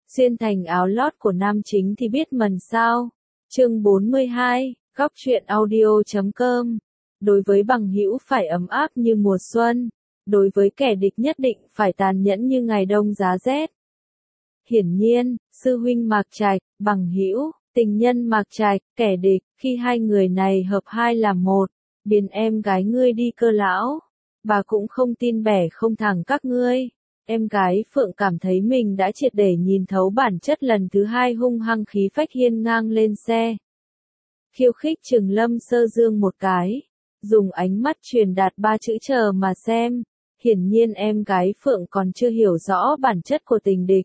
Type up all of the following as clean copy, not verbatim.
Xuyên thành áo lót của nam chính thì biết mần sao. Chương 42, góc truyện audio.com. Đối với bằng hữu phải ấm áp như mùa xuân, đối với kẻ địch nhất định phải tàn nhẫn như ngày đông giá rét. Hiển nhiên, sư huynh Mạc Trạch, bằng hữu, tình nhân Mạc Trạch, kẻ địch, khi hai người này hợp hai làm một, biến em gái ngươi đi cơ lão. Bà cũng không tin bẻ không thẳng các ngươi. Em gái Phượng cảm thấy mình đã triệt để nhìn thấu bản chất lần thứ hai, hung hăng khí phách hiên ngang lên xe. Khiêu khích chừng Lâm Sơ Dương một cái, dùng ánh mắt truyền đạt ba chữ chờ mà xem. Hiển nhiên em gái Phượng còn chưa hiểu rõ bản chất của tình địch.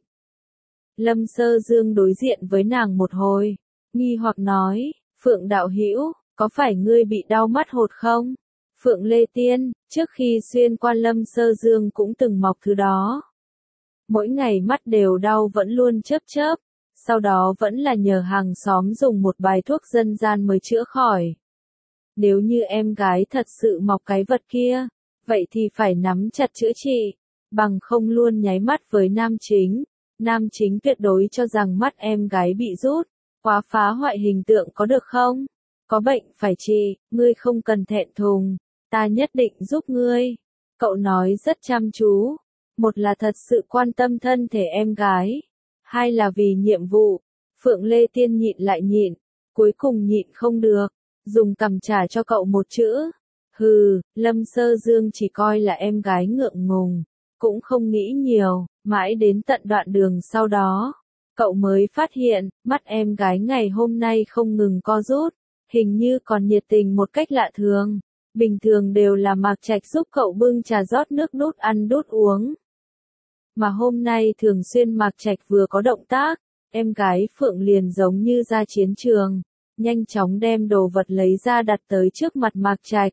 Lâm Sơ Dương đối diện với nàng một hồi, nghi hoặc nói, Phượng đạo hữu, có phải ngươi bị đau mắt hột không? Phượng Lê Tiên, trước khi xuyên qua Lâm Sơ Dương cũng từng mọc thứ đó. Mỗi ngày mắt đều đau vẫn luôn chớp chớp, sau đó vẫn là nhờ hàng xóm dùng một bài thuốc dân gian mới chữa khỏi. Nếu như em gái thật sự mọc cái vật kia, vậy thì phải nắm chặt chữa trị, bằng không luôn nháy mắt với nam chính. Nam chính tuyệt đối cho rằng mắt em gái bị rút, quá phá hoại hình tượng có được không? Có bệnh phải trị, ngươi không cần thẹn thùng, ta nhất định giúp ngươi. Cậu nói rất chăm chú, một là thật sự quan tâm thân thể em gái, hai là vì nhiệm vụ. Phượng Lê Tiên nhịn lại nhịn, cuối cùng nhịn không được, dùng cằm trả cho cậu một chữ. Hừ, Lâm Sơ Dương chỉ coi là em gái ngượng ngùng, cũng không nghĩ nhiều, mãi đến tận đoạn đường sau đó, cậu mới phát hiện, mắt em gái ngày hôm nay không ngừng co rút, hình như còn nhiệt tình một cách lạ thường. Bình thường đều là Mạc Trạch giúp cậu bưng trà rót nước đút ăn đút uống. Mà hôm nay thường xuyên Mạc Trạch vừa có động tác, em gái Phượng liền giống như ra chiến trường, nhanh chóng đem đồ vật lấy ra đặt tới trước mặt Mạc Trạch.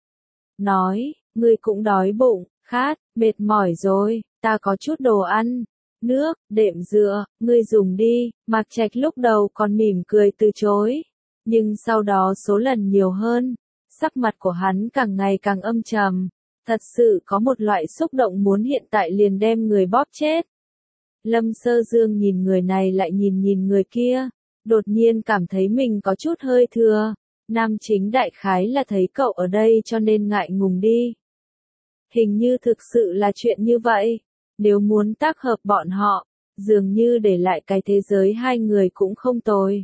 Nói, ngươi cũng đói bụng, khát, mệt mỏi rồi, ta có chút đồ ăn, nước, đệm dựa, ngươi dùng đi. Mạc Trạch lúc đầu còn mỉm cười từ chối, nhưng sau đó số lần nhiều hơn, sắc mặt của hắn càng ngày càng âm trầm, thật sự có một loại xúc động muốn hiện tại liền đem người bóp chết. Lâm Sơ Dương nhìn người này lại nhìn người kia, đột nhiên cảm thấy mình có chút hơi thừa. Nam chính đại khái là thấy cậu ở đây cho nên ngại ngùng đi. Hình như thực sự là chuyện như vậy, nếu muốn tác hợp bọn họ, dường như để lại cái thế giới hai người cũng không tồi.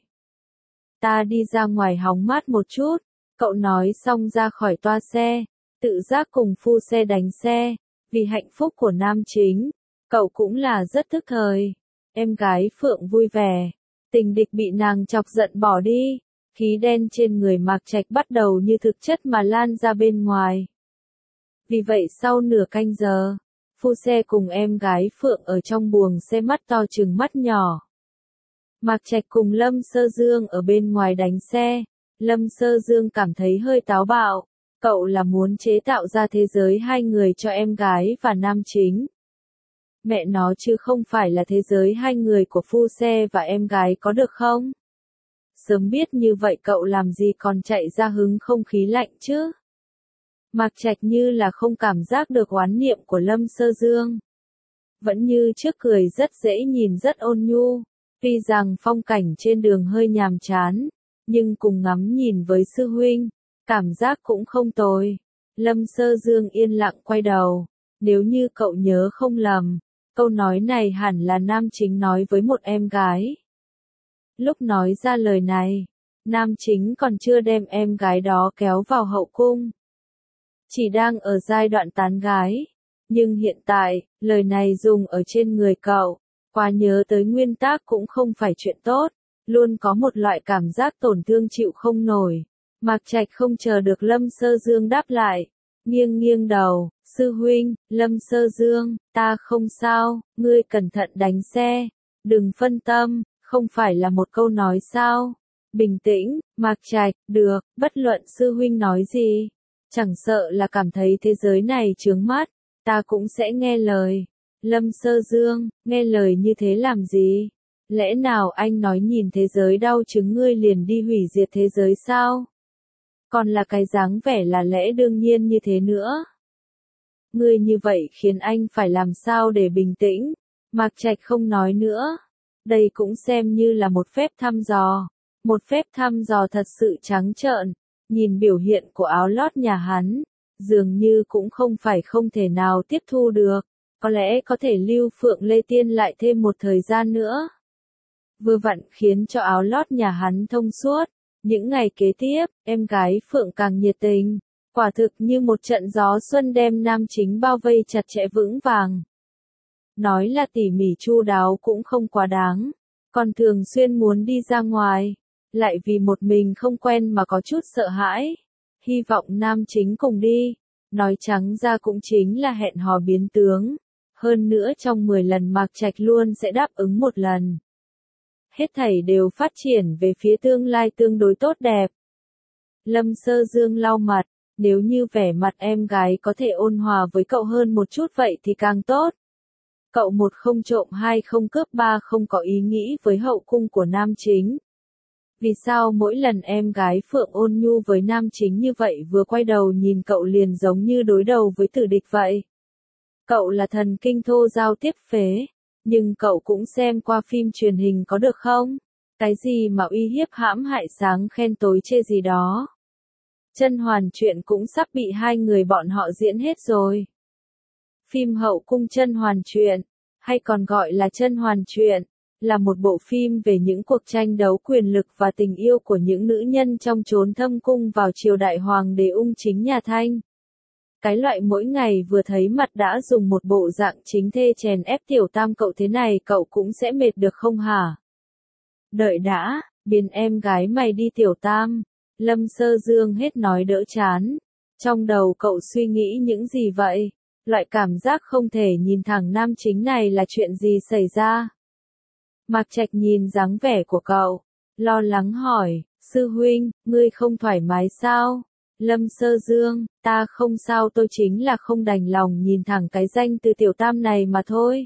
Ta đi ra ngoài hóng mát một chút, cậu nói xong ra khỏi toa xe, tự giác cùng phu xe đánh xe, vì hạnh phúc của nam chính, cậu cũng là rất thức thời. Em gái Phượng vui vẻ, tình địch bị nàng chọc giận bỏ đi, khí đen trên người Mạc Trạch bắt đầu như thực chất mà lan ra bên ngoài. Vì vậy sau nửa canh giờ, phu xe cùng em gái Phượng ở trong buồng xe mắt to chừng mắt nhỏ. Mạc Trạch cùng Lâm Sơ Dương ở bên ngoài đánh xe. Lâm Sơ Dương cảm thấy hơi táo bạo, cậu là muốn chế tạo ra thế giới hai người cho em gái và nam chính. Mẹ nó chứ không phải là thế giới hai người của phu xe và em gái có được không? Sớm biết như vậy cậu làm gì còn chạy ra hứng không khí lạnh chứ? Mạc Trạch như là không cảm giác được oán niệm của Lâm Sơ Dương. Vẫn như trước cười rất dễ nhìn rất ôn nhu, tuy rằng phong cảnh trên đường hơi nhàm chán, nhưng cùng ngắm nhìn với sư huynh, cảm giác cũng không tồi. Lâm Sơ Dương yên lặng quay đầu, nếu như cậu nhớ không lầm, câu nói này hẳn là nam chính nói với một em gái. Lúc nói ra lời này, nam chính còn chưa đem em gái đó kéo vào hậu cung. Chỉ đang ở giai đoạn tán gái. Nhưng hiện tại, lời này dùng ở trên người cậu, quá nhớ tới nguyên tác cũng không phải chuyện tốt, luôn có một loại cảm giác tổn thương chịu không nổi. Mạc Trạch không chờ được Lâm Sơ Dương đáp lại, nghiêng nghiêng đầu, sư huynh, Lâm Sơ Dương, ta không sao, ngươi cẩn thận đánh xe, đừng phân tâm, không phải là một câu nói sao. Bình tĩnh, Mạc Trạch, được, bất luận sư huynh nói gì, chẳng sợ là cảm thấy thế giới này chướng mắt, ta cũng sẽ nghe lời. Lâm Sơ Dương, nghe lời như thế làm gì? Lẽ nào anh nói nhìn thế giới đau chứng ngươi liền đi hủy diệt thế giới sao? Còn là cái dáng vẻ là lẽ đương nhiên như thế nữa. Ngươi như vậy khiến anh phải làm sao để bình tĩnh? Mạc Trạch không nói nữa. Đây cũng xem như là một phép thăm dò. Một phép thăm dò thật sự trắng trợn. Nhìn biểu hiện của áo lót nhà hắn, dường như cũng không phải không thể nào tiếp thu được. Có lẽ có thể lưu Phượng Lê Tiên lại thêm một thời gian nữa. Vừa vặn khiến cho áo lót nhà hắn thông suốt. Những ngày kế tiếp, em gái Phượng càng nhiệt tình. Quả thực như một trận gió xuân đem nam chính bao vây chặt chẽ vững vàng. Nói là tỉ mỉ chu đáo cũng không quá đáng. Còn thường xuyên muốn đi ra ngoài. Lại vì một mình không quen mà có chút sợ hãi. Hy vọng nam chính cùng đi. Nói trắng ra cũng chính là hẹn hò biến tướng. Hơn nữa trong 10 lần Mạc Trạch luôn sẽ đáp ứng một lần. Hết thảy đều phát triển về phía tương lai tương đối tốt đẹp. Lâm Sơ Dương lau mặt, nếu như vẻ mặt em gái có thể ôn hòa với cậu hơn một chút vậy thì càng tốt. Cậu một không trộm hai không cướp ba không có ý nghĩ với hậu cung của nam chính. Vì sao mỗi lần em gái Phượng ôn nhu với nam chính như vậy vừa quay đầu nhìn cậu liền giống như đối đầu với tử địch vậy? Cậu là thần kinh thô giao tiếp phế, nhưng cậu cũng xem qua phim truyền hình có được không? Cái gì mà uy hiếp hãm hại sáng khen tối chê gì đó. Chân Hoàn Truyện cũng sắp bị hai người bọn họ diễn hết rồi. Phim Hậu cung Chân Hoàn Truyện, hay còn gọi là Chân Hoàn Truyện, là một bộ phim về những cuộc tranh đấu quyền lực và tình yêu của những nữ nhân trong chốn thâm cung vào triều đại hoàng đế Ung Chính nhà Thanh. Cái loại mỗi ngày vừa thấy mặt đã dùng một bộ dạng chính thê chèn ép tiểu tam cậu thế này cậu cũng sẽ mệt được không hả? Đợi đã, biến em gái mày đi tiểu tam. Lâm Sơ Dương hết nói đỡ chán. Trong đầu cậu suy nghĩ những gì vậy? Loại cảm giác không thể nhìn thẳng nam chính này là chuyện gì xảy ra? Mạc Trạch nhìn dáng vẻ của cậu, lo lắng hỏi, sư huynh, ngươi không thoải mái sao? Lâm Sơ Dương, ta không sao tôi chính là không đành lòng nhìn thẳng cái danh từ tiểu tam này mà thôi.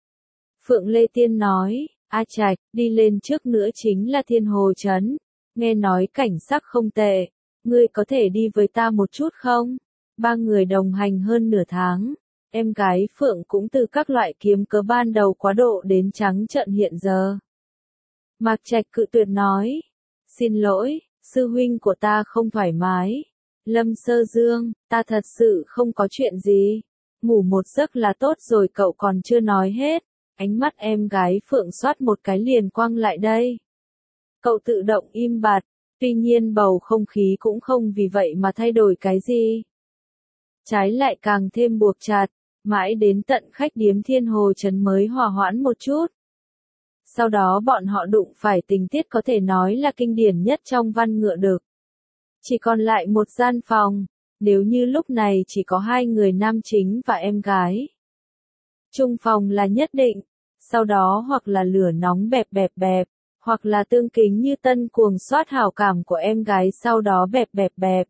Phượng Lê Tiên nói, A Trạch, đi lên trước nữa chính là Thiên Hồ Trấn. Nghe nói cảnh sắc không tệ, ngươi có thể đi với ta một chút không? Ba người đồng hành hơn nửa tháng. Em gái Phượng cũng từ các loại kiếm cớ ban đầu quá độ đến trắng trợn hiện giờ. Mạc Trạch cự tuyệt nói, xin lỗi, sư huynh của ta không thoải mái. Lâm Sơ Dương, ta thật sự không có chuyện gì. Ngủ một giấc là tốt rồi cậu còn chưa nói hết. Ánh mắt em gái Phượng xoát một cái liền quăng lại đây. Cậu tự động im bặt, tuy nhiên bầu không khí cũng không vì vậy mà thay đổi cái gì. Trái lại càng thêm buộc chặt, mãi đến tận khách điếm Thiên Hồ Trấn mới hòa hoãn một chút. Sau đó bọn họ đụng phải tình tiết có thể nói là kinh điển nhất trong văn ngựa đực. Chỉ còn lại một gian phòng, nếu như lúc này chỉ có hai người nam chính và em gái. Chung phòng là nhất định, sau đó hoặc là lửa nóng bẹp bẹp bẹp, hoặc là tương kính như tân cuồng soát hảo cảm của em gái sau đó bẹp bẹp bẹp.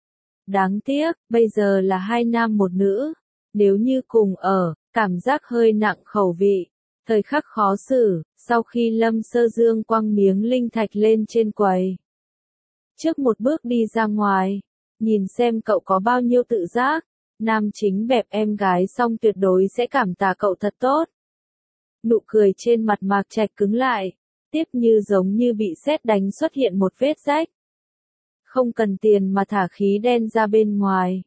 Đáng tiếc, bây giờ là hai nam một nữ, nếu như cùng ở, cảm giác hơi nặng khẩu vị. Thời khắc khó xử, sau khi Lâm Sơ Dương quăng miếng linh thạch lên trên quầy. Trước một bước đi ra ngoài, nhìn xem cậu có bao nhiêu tự giác, nam chính bẹp em gái xong tuyệt đối sẽ cảm tạ cậu thật tốt. Nụ cười trên mặt Mạc Trạch cứng lại, tiếp như giống như bị sét đánh xuất hiện một vết rách. Không cần tiền mà thả khí đen ra bên ngoài.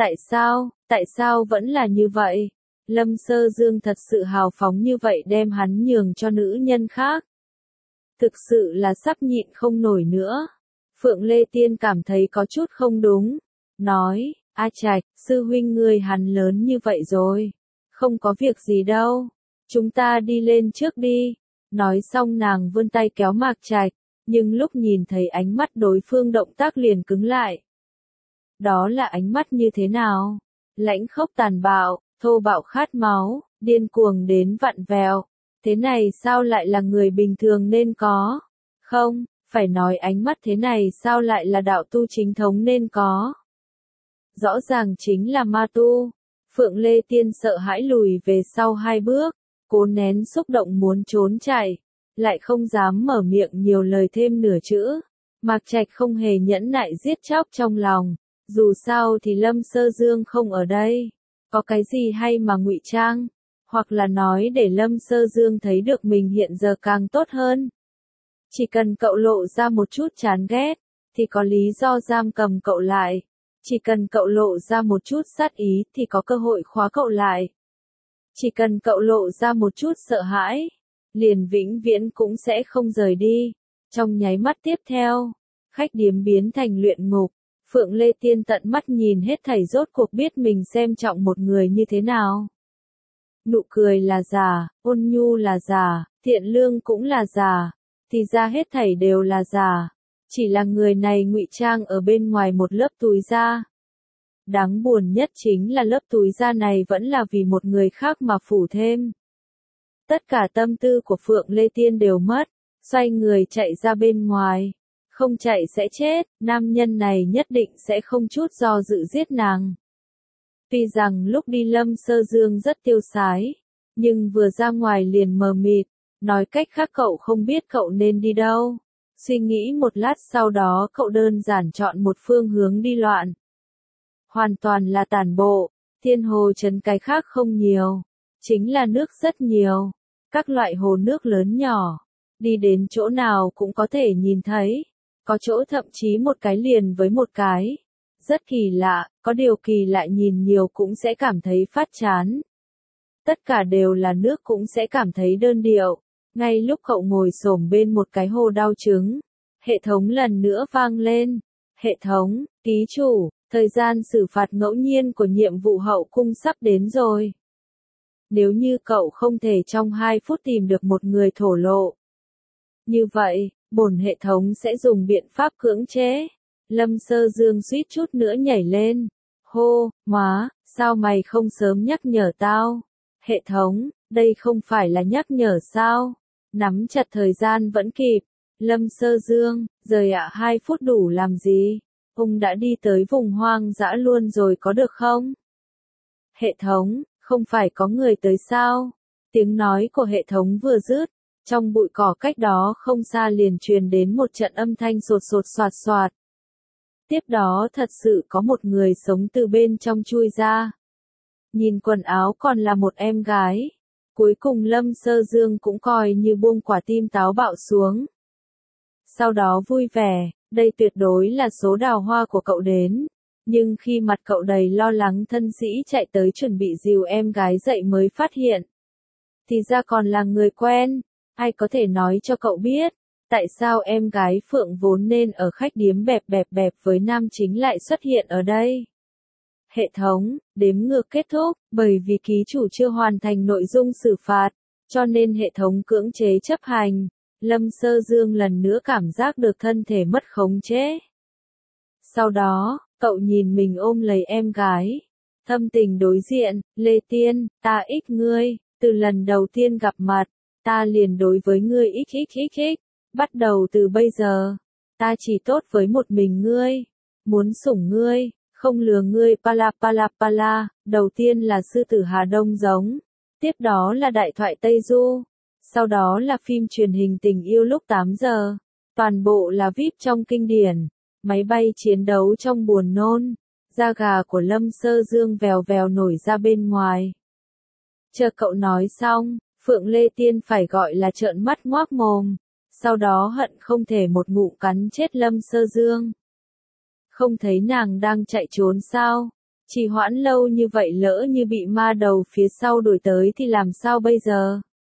Tại sao vẫn là như vậy? Lâm Sơ Dương thật sự hào phóng như vậy đem hắn nhường cho nữ nhân khác. Thực sự là sắp nhịn không nổi nữa. Phượng Lê Tiên cảm thấy có chút không đúng. Nói, A Trạch, sư huynh ngươi hắn lớn như vậy rồi. Không có việc gì đâu. Chúng ta đi lên trước đi. Nói xong nàng vươn tay kéo Mạc Trạch, nhưng lúc nhìn thấy ánh mắt đối phương động tác liền cứng lại. Đó là ánh mắt như thế nào? Lãnh khốc tàn bạo, thô bạo khát máu, điên cuồng đến vặn vẹo. Thế này sao lại là người bình thường nên có? Không, phải nói ánh mắt thế này sao lại là đạo tu chính thống nên có? Rõ ràng chính là ma tu. Phượng Lê Tiên sợ hãi lùi về sau hai bước, cố nén xúc động muốn trốn chạy, lại không dám mở miệng nhiều lời thêm nửa chữ. Mạc Trạch không hề nhẫn nại giết chóc trong lòng, dù sao thì Lâm Sơ Dương không ở đây, có cái gì hay mà ngụy trang, Hoặc là nói để Lâm Sơ Dương thấy được mình hiện giờ càng tốt hơn. Chỉ cần cậu lộ ra một chút chán ghét, thì có lý do giam cầm cậu lại. Chỉ cần cậu lộ ra một chút sát ý thì có cơ hội khóa cậu lại. Chỉ cần cậu lộ ra một chút sợ hãi, liền vĩnh viễn cũng sẽ không rời đi. Trong nháy mắt tiếp theo, khách điếm biến thành luyện ngục. Phượng Lê Tiên tận mắt nhìn hết thảy rốt cuộc biết mình xem trọng một người như thế nào. Nụ cười là giả, ôn nhu là giả, thiện lương cũng là giả, thì ra hết thảy đều là giả. Chỉ là người này ngụy trang ở bên ngoài một lớp túi da. Đáng buồn nhất chính là lớp túi da này vẫn là vì một người khác mà phủ thêm. Tất cả tâm tư của Phượng Lê Tiên đều mất, xoay người chạy ra bên ngoài. Không chạy sẽ chết, nam nhân này nhất định sẽ không chút do dự giết nàng. Tuy rằng lúc đi Lâm Sơ Dương rất tiêu sái, nhưng vừa ra ngoài liền mờ mịt, nói cách khác cậu không biết cậu nên đi đâu. Suy nghĩ một lát sau đó cậu đơn giản chọn một phương hướng đi loạn. Hoàn toàn là tản bộ, Thiên Hồ Trấn cái khác không nhiều, chính là nước rất nhiều, các loại hồ nước lớn nhỏ, đi đến chỗ nào cũng có thể nhìn thấy, có chỗ thậm chí một cái liền với một cái. Rất kỳ lạ, có điều kỳ lạ nhìn nhiều cũng sẽ cảm thấy phát chán. Tất cả đều là nước cũng sẽ cảm thấy đơn điệu. Ngay lúc cậu ngồi xổm bên một cái hồ đao trứng, hệ thống lần nữa vang lên. Hệ thống, ký chủ, thời gian xử phạt ngẫu nhiên của nhiệm vụ hậu cung sắp đến rồi. Nếu như cậu không thể trong 2 phút tìm được một người thổ lộ, như vậy, bổn hệ thống sẽ dùng biện pháp cưỡng chế. Lâm Sơ Dương suýt chút nữa nhảy lên. Hô, má, sao mày không sớm nhắc nhở tao? Hệ thống, đây không phải là nhắc nhở sao? Nắm chặt thời gian vẫn kịp. Lâm Sơ Dương, rời ạ 2 phút đủ làm gì? Ông đã đi tới vùng hoang dã luôn rồi có được không? Hệ thống, không phải có người tới sao? Tiếng nói của hệ thống vừa dứt, trong bụi cỏ cách đó không xa liền truyền đến một trận âm thanh sột sột soạt soạt. Tiếp đó thật sự có một người sống từ bên trong chui ra. Nhìn quần áo còn là một em gái. Cuối cùng Lâm Sơ Dương cũng coi như buông quả tim táo bạo xuống. Sau đó vui vẻ, đây tuyệt đối là số đào hoa của cậu đến. Nhưng khi mặt cậu đầy lo lắng thân sĩ chạy tới chuẩn bị dìu em gái dậy mới phát hiện. Thì ra còn là người quen, ai có thể nói cho cậu biết. Tại sao em gái Phượng vốn nên ở khách điếm bẹp bẹp bẹp với nam chính lại xuất hiện ở đây? Hệ thống, đếm ngược kết thúc, bởi vì ký chủ chưa hoàn thành nội dung xử phạt, cho nên hệ thống cưỡng chế chấp hành. Lâm Sơ Dương lần nữa cảm giác được thân thể mất khống chế. Sau đó, cậu nhìn mình ôm lấy em gái. Thâm tình đối diện, Lê Tiên, ta ích ngươi, từ lần đầu tiên gặp mặt, ta liền đối với ngươi xxxx. Bắt đầu từ bây giờ, ta chỉ tốt với một mình ngươi, muốn sủng ngươi, không lừa ngươi pala pala pala, đầu tiên là sư tử Hà Đông giống, tiếp đó là đại thoại Tây Du, sau đó là phim truyền hình tình yêu lúc 8 giờ, toàn bộ là VIP trong kinh điển, máy bay chiến đấu trong buồn nôn, da gà của Lâm Sơ Dương vèo vèo nổi ra bên ngoài. Chờ cậu nói xong, Phượng Lê Tiên phải gọi là trợn mắt ngoác mồm. Sau đó hận không thể một ngụm cắn chết Lâm Sơ Dương. Không thấy nàng đang chạy trốn sao? Trì hoãn lâu như vậy lỡ như bị ma đầu phía sau đuổi tới thì làm sao bây giờ?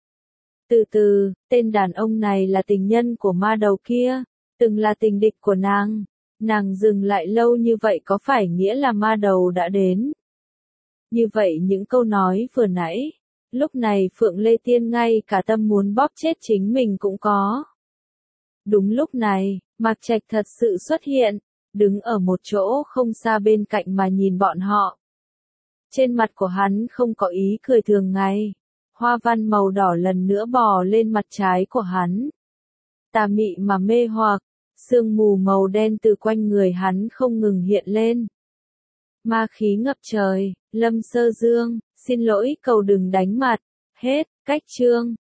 Từ từ, tên đàn ông này là tình nhân của ma đầu kia, từng là tình địch của nàng. Nàng dừng lại lâu như vậy có phải nghĩa là ma đầu đã đến? Như vậy những câu nói vừa nãy, lúc này Phượng Lê Tiên ngay cả tâm muốn bóp chết chính mình cũng có. Đúng lúc này, Mạc Trạch thật sự xuất hiện, đứng ở một chỗ không xa bên cạnh mà nhìn bọn họ. Trên mặt của hắn không có ý cười thường ngày, hoa văn màu đỏ lần nữa bò lên mặt trái của hắn. Tà mị mà mê hoặc, sương mù màu đen từ quanh người hắn không ngừng hiện lên. Ma khí ngập trời, Lâm Sơ Dương, xin lỗi cầu đừng đánh mặt, hết, cách chương.